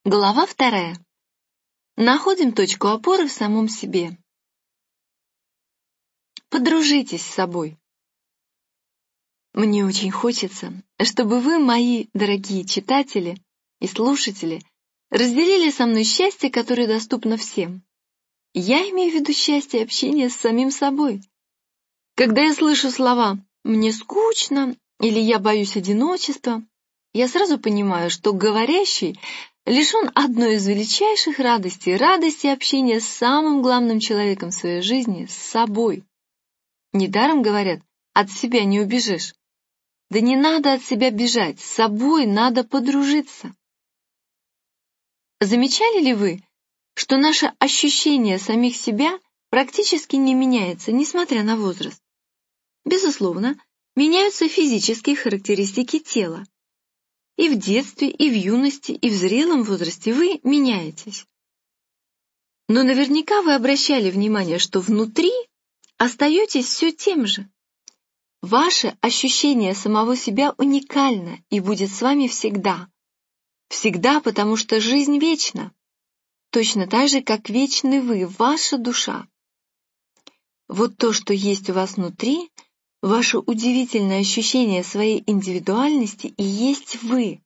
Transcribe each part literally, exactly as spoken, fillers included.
Глава вторая. Находим точку опоры в самом себе. Подружитесь с собой. Мне очень хочется, чтобы вы, мои дорогие читатели и слушатели, разделили со мной счастье, которое доступно всем. Я имею в виду счастье общения с самим собой. Когда я слышу слова «мне скучно» или «я боюсь одиночества», я сразу понимаю, что говорящий лишен одной из величайших радостей, радости общения с самым главным человеком в своей жизни, с собой. Недаром говорят, от себя не убежишь. Да не надо от себя бежать, с собой надо подружиться. Замечали ли вы, что наше ощущение самих себя практически не меняется, несмотря на возраст? Безусловно, меняются физические характеристики тела. И в детстве, и в юности, и в зрелом возрасте вы меняетесь. Но наверняка вы обращали внимание, что внутри остаетесь все тем же. Ваше ощущение самого себя уникально и будет с вами всегда. Всегда, потому что жизнь вечна. Точно так же, как вечны вы, ваша душа. Вот то, что есть у вас внутри, ваше удивительное ощущение своей индивидуальности и есть вы.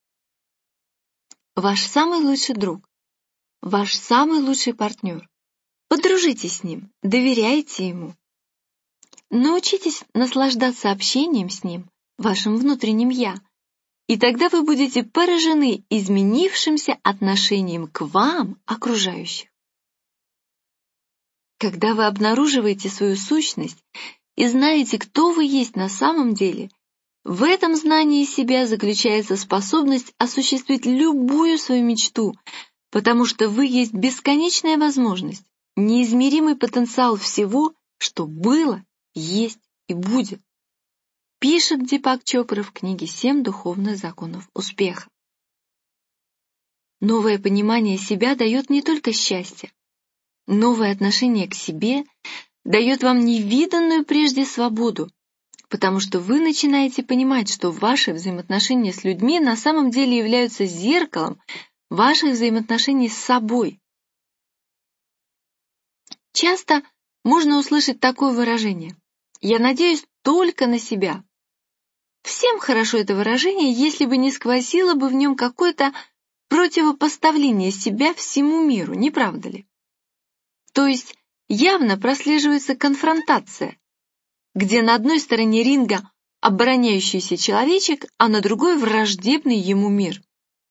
Ваш самый лучший друг, ваш самый лучший партнер. Подружитесь с ним, доверяйте ему. Научитесь наслаждаться общением с ним, вашим внутренним «я», и тогда вы будете поражены изменившимся отношением к вам окружающих. Когда вы обнаруживаете свою сущность и знаете, кто вы есть на самом деле, в этом знании себя заключается способность осуществить любую свою мечту, потому что вы есть бесконечная возможность, неизмеримый потенциал всего, что было, есть и будет. Пишет Дипак Чопра в книге «Семь духовных законов успеха». Новое понимание себя дает не только счастье. Новое отношение к себе дает вам невиданную прежде свободу, потому что вы начинаете понимать, что ваши взаимоотношения с людьми на самом деле являются зеркалом ваших взаимоотношений с собой. Часто можно услышать такое выражение «я надеюсь только на себя». Всем хорошо это выражение, если бы не сквозило бы в нем какое-то противопоставление себя всему миру, не правда ли? То есть явно прослеживается конфронтация, где на одной стороне ринга обороняющийся человечек, а на другой враждебный ему мир.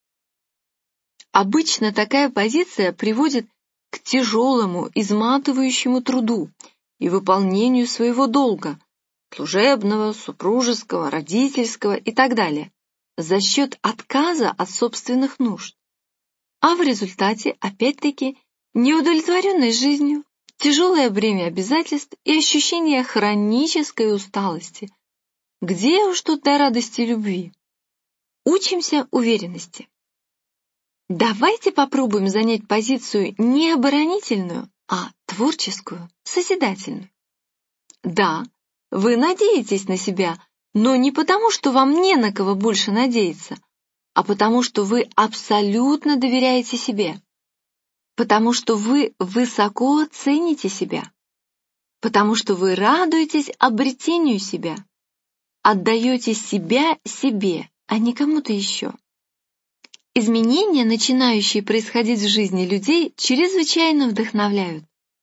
Обычно такая позиция приводит к тяжелому, изматывающему труду и выполнению своего долга, служебного, супружеского, родительского и так далее, за счет отказа от собственных нужд. А в результате, опять-таки, неудовлетворенность жизнью, тяжелое бремя обязательств и ощущение хронической усталости. Где уж тут до радости любви? Учимся уверенности. Давайте попробуем занять позицию не оборонительную, а творческую, созидательную. Да, вы надеетесь на себя, но не потому, что вам не на кого больше надеяться, а потому, что вы абсолютно доверяете себе. Потому что вы высоко цените себя, потому что вы радуетесь обретению себя, отдаете себя себе, а не кому-то еще. Изменения, начинающие происходить в жизни людей, чрезвычайно вдохновляют.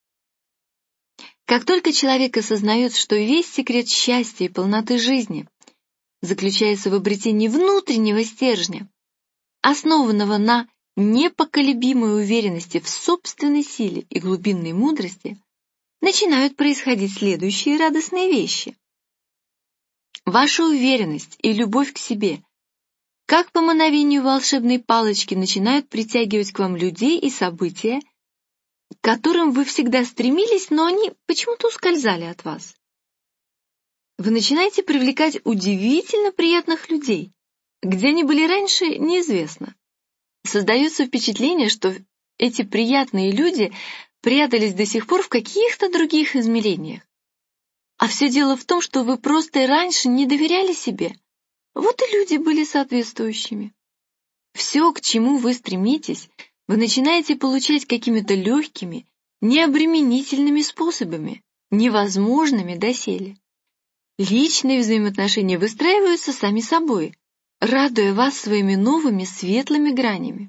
Как только человек осознает, что весь секрет счастья и полноты жизни заключается в обретении внутреннего стержня, основанного на непоколебимой уверенности в собственной силе и глубинной мудрости, начинают происходить следующие радостные вещи. Ваша уверенность и любовь к себе, как по мановению волшебной палочки, начинают притягивать к вам людей и события, к которым вы всегда стремились, но они почему-то ускользали от вас. Вы начинаете привлекать удивительно приятных людей, где они были раньше, неизвестно. Создается впечатление, что эти приятные люди прятались до сих пор в каких-то других измерениях. А все дело в том, что вы просто и раньше не доверяли себе. Вот и люди были соответствующими. Все, к чему вы стремитесь, вы начинаете получать какими-то легкими, необременительными способами, невозможными доселе. Личные взаимоотношения выстраиваются сами собой, радуя вас своими новыми светлыми гранями.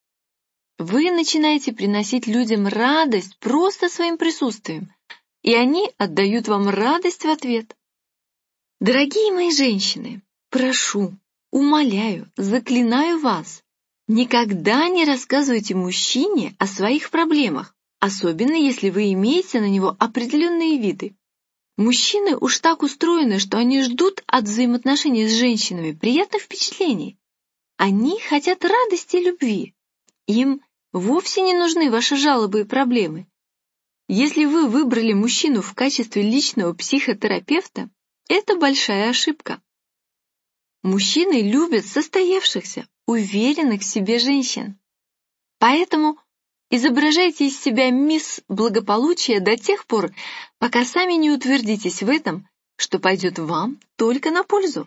Вы начинаете приносить людям радость просто своим присутствием, и они отдают вам радость в ответ. Дорогие мои женщины, прошу, умоляю, заклинаю вас, никогда не рассказывайте мужчине о своих проблемах, особенно если вы имеете на него определенные виды. Мужчины уж так устроены, что они ждут от взаимоотношений с женщинами приятных впечатлений. Они хотят радости и любви. Им вовсе не нужны ваши жалобы и проблемы. Если вы выбрали мужчину в качестве личного психотерапевта, это большая ошибка. Мужчины любят состоявшихся, уверенных в себе женщин. Поэтому изображайте из себя мисс благополучия до тех пор, пока сами не утвердитесь в этом, что пойдет вам только на пользу.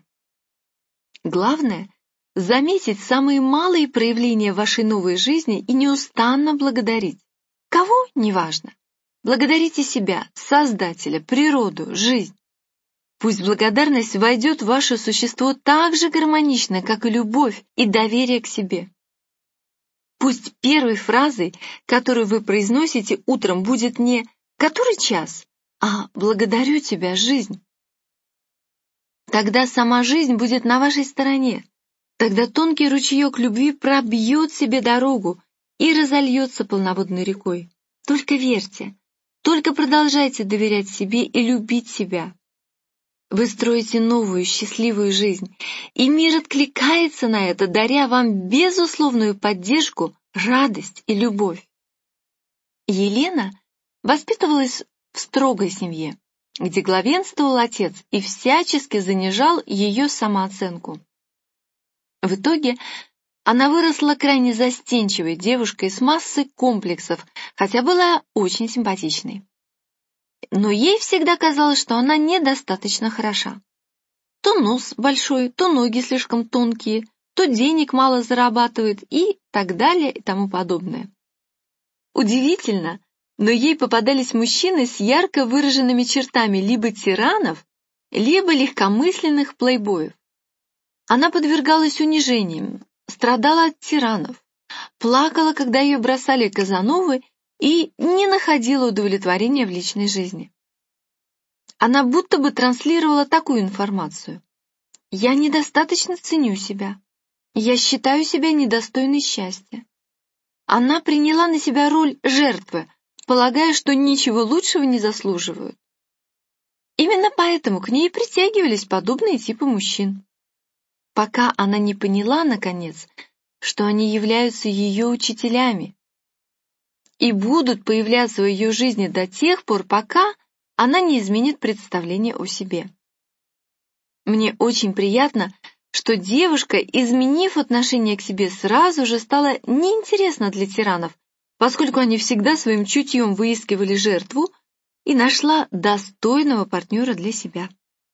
Главное — заметить самые малые проявления вашей новой жизни и неустанно благодарить. Кого — неважно. Благодарите себя, Создателя, природу, жизнь. Пусть благодарность войдет в ваше существо так же гармонично, как и любовь и доверие к себе. Пусть первой фразой, которую вы произносите утром, будет не «который час?», а «благодарю тебя, жизнь». Тогда сама жизнь будет на вашей стороне. Тогда тонкий ручеек любви пробьет себе дорогу и разольется полноводной рекой. Только верьте, только продолжайте доверять себе и любить себя. Вы строите новую счастливую жизнь, и мир откликается на это, даря вам безусловную поддержку, радость и любовь. Елена воспитывалась в строгой семье, где главенствовал отец и всячески занижал ее самооценку. В итоге она выросла крайне застенчивой девушкой с массой комплексов, хотя была очень симпатичной. Но ей всегда казалось, что она недостаточно хороша. То нос большой, то ноги слишком тонкие, то денег мало зарабатывает и так далее и тому подобное. Удивительно, но ей попадались мужчины с ярко выраженными чертами либо тиранов, либо легкомысленных плейбоев. Она подвергалась унижениям, страдала от тиранов, плакала, когда ее бросали казановы, и не находила удовлетворения в личной жизни. Она будто бы транслировала такую информацию: «Я недостаточно ценю себя. Я считаю себя недостойной счастья». Она приняла на себя роль жертвы, полагая, что ничего лучшего не заслуживают. Именно поэтому к ней притягивались подобные типы мужчин. Пока она не поняла, наконец, что они являются ее учителями и будут появляться в ее жизни до тех пор, пока она не изменит представление о себе. Мне очень приятно, что девушка, изменив отношение к себе, сразу же стала неинтересна для тиранов, поскольку они всегда своим чутьем выискивали жертву и нашла достойного партнера для себя.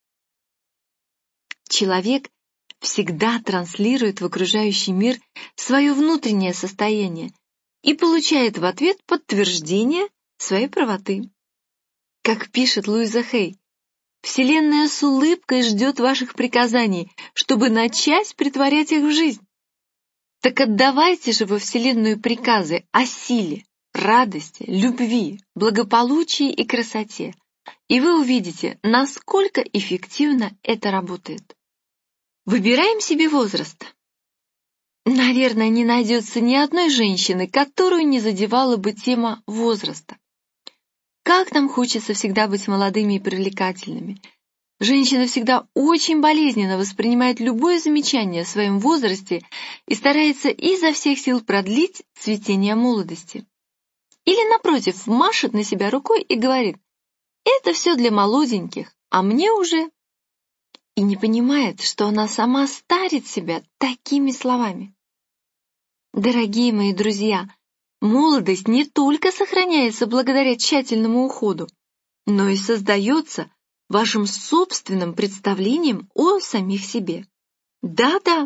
Человек всегда транслирует в окружающий мир свое внутреннее состояние и получает в ответ подтверждение своей правоты. Как пишет Луиза Хей, «Вселенная с улыбкой ждет ваших приказаний, чтобы начать претворять их в жизнь». Так отдавайте же во Вселенную приказы о силе, радости, любви, благополучии и красоте, и вы увидите, насколько эффективно это работает. Выбираем себе возраст. Наверное, не найдется ни одной женщины, которую не задевала бы тема возраста. Как нам хочется всегда быть молодыми и привлекательными. Женщина всегда очень болезненно воспринимает любое замечание о своем возрасте и старается изо всех сил продлить цветение молодости. Или, напротив, машет на себя рукой и говорит: «Это все для молоденьких, а мне уже...» И не понимает, что она сама старит себя такими словами. Дорогие мои друзья, молодость не только сохраняется благодаря тщательному уходу, но и создается вашим собственным представлением о самих себе. Да-да,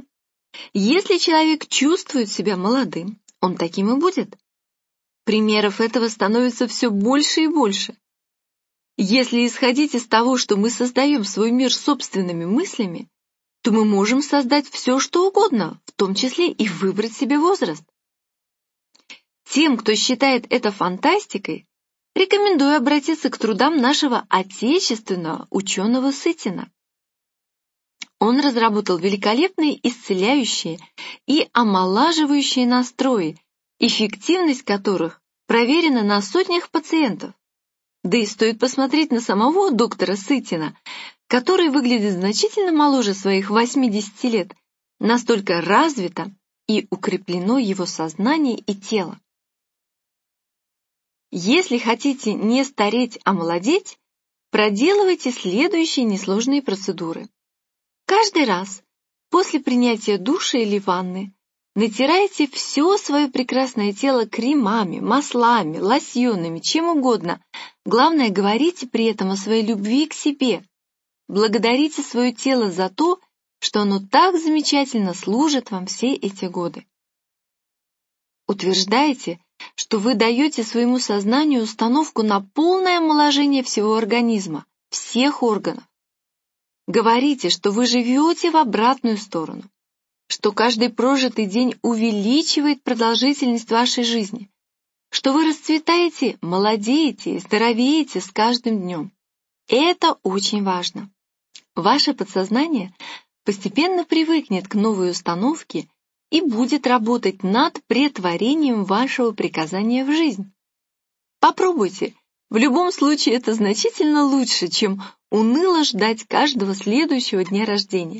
Если человек чувствует себя молодым, он таким и будет. Примеров этого становится все больше и больше. Если исходить из того, что мы создаем свой мир собственными мыслями, то мы можем создать все, что угодно, в том числе и выбрать себе возраст. Тем, кто считает это фантастикой, рекомендую обратиться к трудам нашего отечественного ученого Сытина. Он разработал великолепные исцеляющие и омолаживающие настрои, эффективность которых проверена на сотнях пациентов. Да и стоит посмотреть на самого доктора Сытина, который выглядит значительно моложе своих восьмидесяти лет, настолько развито и укреплено его сознание и тело. Если хотите не стареть, а молодеть, проделывайте следующие несложные процедуры. Каждый раз после принятия душа или ванны натирайте все свое прекрасное тело кремами, маслами, лосьонами, чем угодно. Главное, говорите при этом о своей любви к себе. Благодарите свое тело за то, что оно так замечательно служит вам все эти годы. Утверждайте, что вы даете своему сознанию установку на полное омоложение всего организма, всех органов. Говорите, что вы живете в обратную сторону, что каждый прожитый день увеличивает продолжительность вашей жизни, что вы расцветаете, молодеете и здоровеете с каждым днем. Это очень важно. Ваше подсознание постепенно привыкнет к новой установке и будет работать над претворением вашего приказания в жизнь. Попробуйте. В любом случае это значительно лучше, чем уныло ждать каждого следующего дня рождения.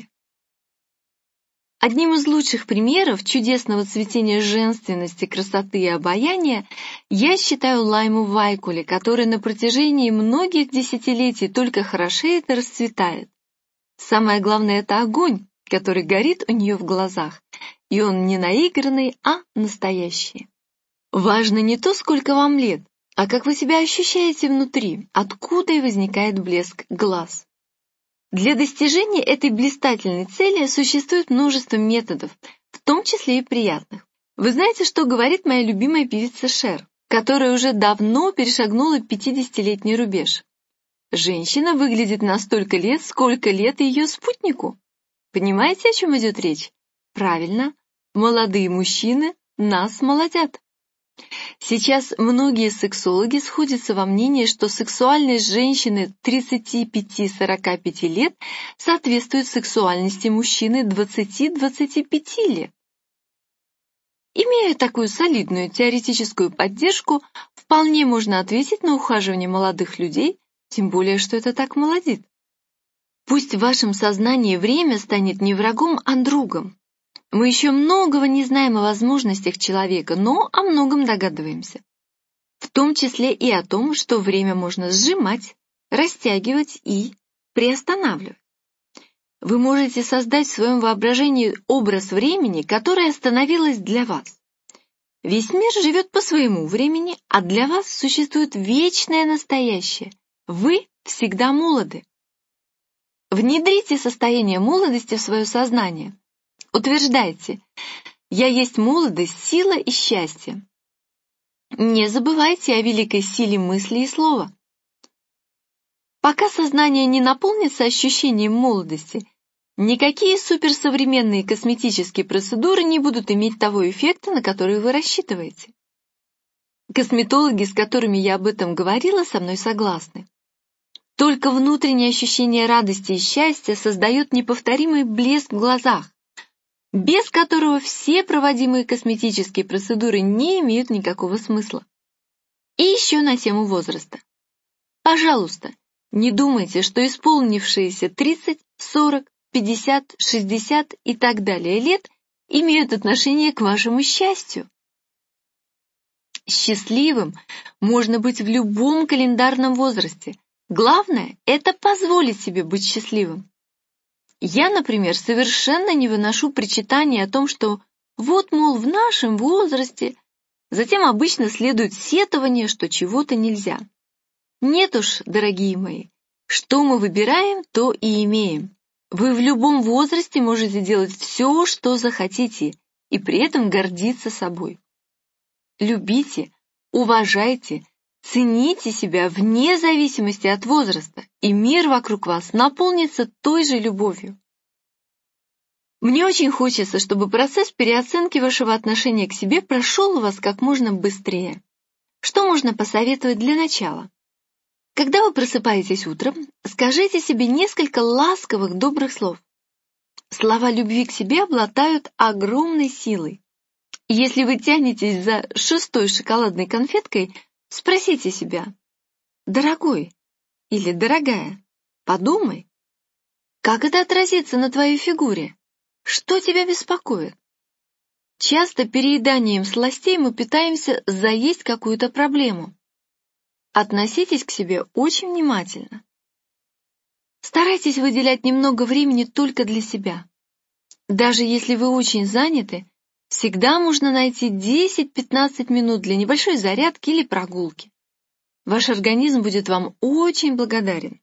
Одним из лучших примеров чудесного цветения женственности, красоты и обаяния я считаю Лайму Вайкуле, которая на протяжении многих десятилетий только хорошеет и расцветает. Самое главное — это огонь, который горит у нее в глазах, и он не наигранный, а настоящий. Важно не то, сколько вам лет, а как вы себя ощущаете внутри, откуда и возникает блеск глаз. Для достижения этой блистательной цели существует множество методов, в том числе и приятных. Вы знаете, что говорит моя любимая певица Шер, которая уже давно перешагнула пятидесятилетний рубеж? Женщина выглядит на столько лет, сколько лет ее спутнику. Понимаете, о чем идет речь? Правильно, молодые мужчины нас молодят. Сейчас многие сексологи сходятся во мнении, что сексуальность женщины тридцати пяти-сорока пяти лет соответствует сексуальности мужчины двадцати-двадцати пяти лет. Имея такую солидную теоретическую поддержку, вполне можно ответить на ухаживание молодых людей, тем более, что это так молодит. Пусть в вашем сознании время станет не врагом, а другом. Мы еще многого не знаем о возможностях человека, но о многом догадываемся. В том числе и о том, что время можно сжимать, растягивать и приостанавливать. Вы можете создать в своем воображении образ времени, которое остановилось для вас. Весь мир живет по своему времени, а для вас существует вечное настоящее. Вы всегда молоды. Внедрите состояние молодости в свое сознание. Утверждайте: «Я есть молодость, сила и счастье». Не забывайте о великой силе мысли и слова. Пока сознание не наполнится ощущением молодости, никакие суперсовременные косметические процедуры не будут иметь того эффекта, на который вы рассчитываете. Косметологи, с которыми я об этом говорила, со мной согласны. Только внутреннее ощущение радости и счастья создает неповторимый блеск в глазах, без которого все проводимые косметические процедуры не имеют никакого смысла. И еще на тему возраста. Пожалуйста, не думайте, что исполнившиеся тридцать, сорок, пятьдесят, шестьдесят и так далее лет имеют отношение к вашему счастью. Счастливым можно быть в любом календарном возрасте. Главное — это позволить себе быть счастливым. Я, например, совершенно не выношу причитания о том, что вот, мол, в нашем возрасте, затем обычно следует сетование, что чего-то нельзя. Нет уж, дорогие мои, что мы выбираем, то и имеем. Вы в любом возрасте можете делать все, что захотите, и при этом гордиться собой. Любите, уважайте, цените себя вне зависимости от возраста, и мир вокруг вас наполнится той же любовью. Мне очень хочется, чтобы процесс переоценки вашего отношения к себе прошел у вас как можно быстрее. Что можно посоветовать для начала? Когда вы просыпаетесь утром, скажите себе несколько ласковых, добрых слов. Слова любви к себе обладают огромной силой. Если вы тянетесь за шестой шоколадной конфеткой, спросите себя: «Дорогой» или «Дорогая», подумай, как это отразится на твоей фигуре? Что тебя беспокоит? Часто перееданием сластей мы пытаемся заесть какую-то проблему. Относитесь к себе очень внимательно. Старайтесь выделять немного времени только для себя. Даже если вы очень заняты, всегда можно найти десять-пятнадцать минут для небольшой зарядки или прогулки. Ваш организм будет вам очень благодарен.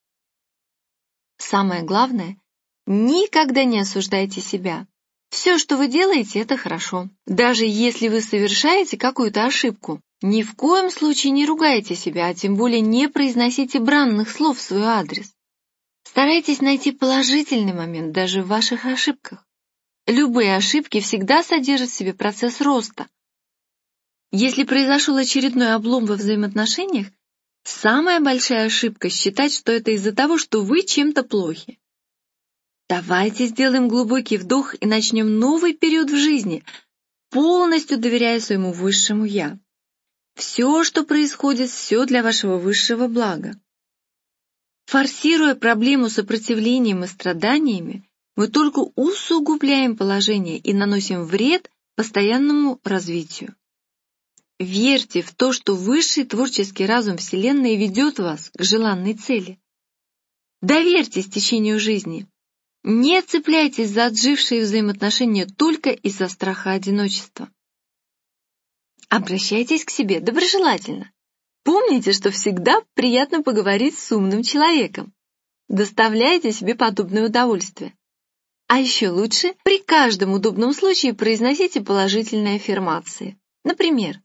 Самое главное, никогда не осуждайте себя. Все, что вы делаете, это хорошо. Даже если вы совершаете какую-то ошибку, ни в коем случае не ругайте себя, а тем более не произносите бранных слов в свой адрес. Старайтесь найти положительный момент даже в ваших ошибках. Любые ошибки всегда содержат в себе процесс роста. Если произошел очередной облом во взаимоотношениях, самая большая ошибка — считать, что это из-за того, что вы чем-то плохи. Давайте сделаем глубокий вдох и начнем новый период в жизни, полностью доверяя своему высшему «Я». Все, что происходит, все для вашего высшего блага. Форсируя проблему сопротивлением и страданиями, мы только усугубляем положение и наносим вред постоянному развитию. Верьте в то, что высший творческий разум Вселенной ведет вас к желанной цели. Доверьтесь течению жизни. Не цепляйтесь за отжившие взаимоотношения только из-за страха одиночества. Обращайтесь к себе доброжелательно. Помните, что всегда приятно поговорить с умным человеком. Доставляйте себе подобное удовольствие. А еще лучше при каждом удобном случае произносите положительные аффирмации. Например: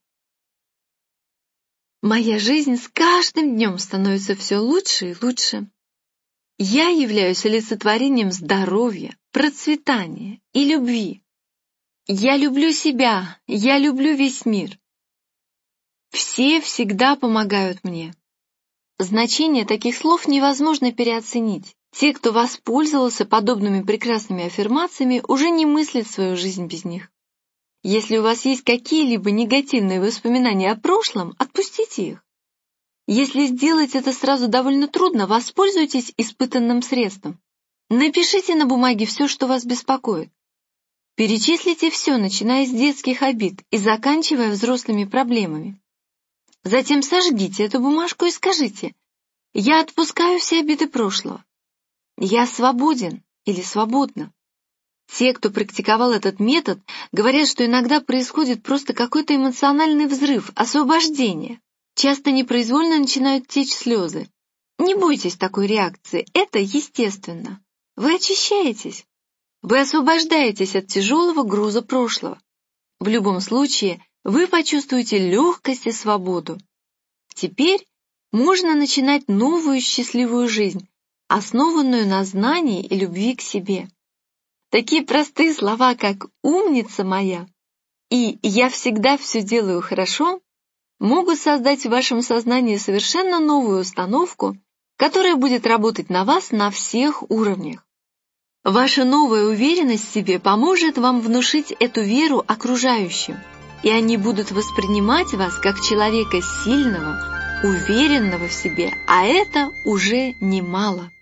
«Моя жизнь с каждым днем становится все лучше и лучше. Я являюсь олицетворением здоровья, процветания и любви. Я люблю себя, я люблю весь мир. Все всегда помогают мне». Значение таких слов невозможно переоценить. Те, кто воспользовался подобными прекрасными аффирмациями, уже не мыслят свою жизнь без них. Если у вас есть какие-либо негативные воспоминания о прошлом, отпустите их. Если сделать это сразу довольно трудно, воспользуйтесь испытанным средством. Напишите на бумаге все, что вас беспокоит. Перечислите все, начиная с детских обид и заканчивая взрослыми проблемами. Затем сожгите эту бумажку и скажите: «Я отпускаю все обиды прошлого. Я свободен или свободна». Те, кто практиковал этот метод, говорят, что иногда происходит просто какой-то эмоциональный взрыв, освобождение. Часто непроизвольно начинают течь слезы. Не бойтесь такой реакции, это естественно. Вы очищаетесь. Вы освобождаетесь от тяжелого груза прошлого. В любом случае, вы почувствуете легкость и свободу. Теперь можно начинать новую счастливую жизнь, основанную на знании и любви к себе. Такие простые слова, как «умница моя» и «я всегда все делаю хорошо», могут создать в вашем сознании совершенно новую установку, которая будет работать на вас на всех уровнях. Ваша новая уверенность в себе поможет вам внушить эту веру окружающим, и они будут воспринимать вас как человека сильного, уверенного в себе, а это уже немало.